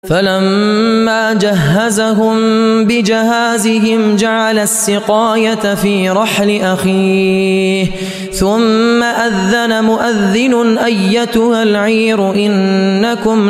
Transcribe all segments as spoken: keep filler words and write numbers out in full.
فلما جهزهم بجهازهم جعل السقاية في رحل أخيه ثم أذن مؤذن أيتها العير إنكم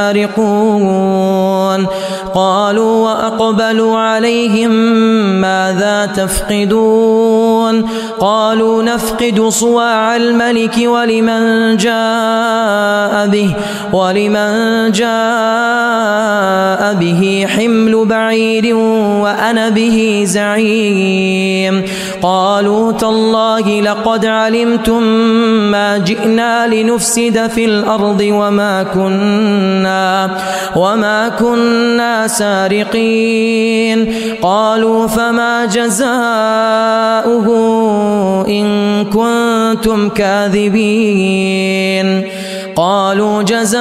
لسارقون قالوا وأقبلوا عليهم ماذا تفقدون قالوا نفقد صواع الملك ولمن جاء به ولمن جاء به حمل بعير وأنا به زعيم قالوا تالله لقد علمتم ما جئنا لنفسد في الأرض وما كنا وما كنا سارقين قالوا فما جزاؤه إن كنتم كاذبين قالوا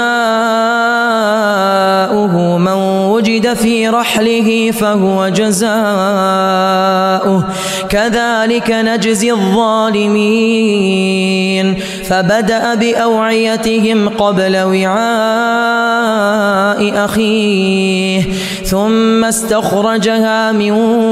جزاؤه من وجد في رحله فهو جزاؤه كذلك نجزي الظالمين فبدأ بأوعيتهم قبل وعاء أخيه ثم استخرجها من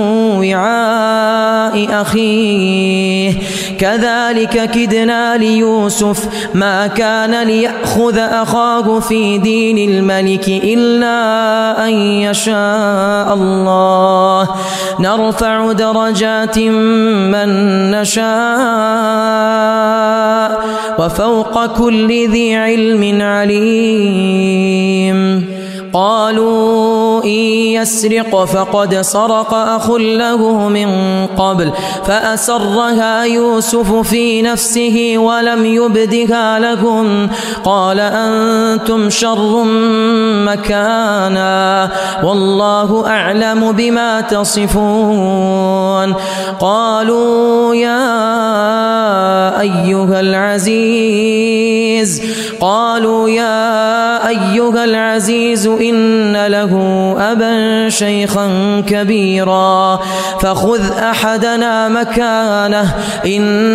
وعاء أخيه كذلك كدنا ليوسف ما كان ليأخذ أخاه في دين الملك إلا أن يشاء الله نرفع درجات من نشاء وفوق كل ذي علم عليم قالوا إن يسرق فقد سرق أخ له من قبل فأسرها يوسف في نفسه ولم يبدها لهم قال أنتم شر مكانا والله أعلم بما تصفون قالوا يا أيها العزيز قالوا يا أيها العزيز إن له أبا شيخا كبيرا فخذ أحدنا مكانه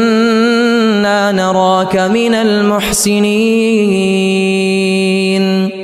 إنا نراك من المحسنين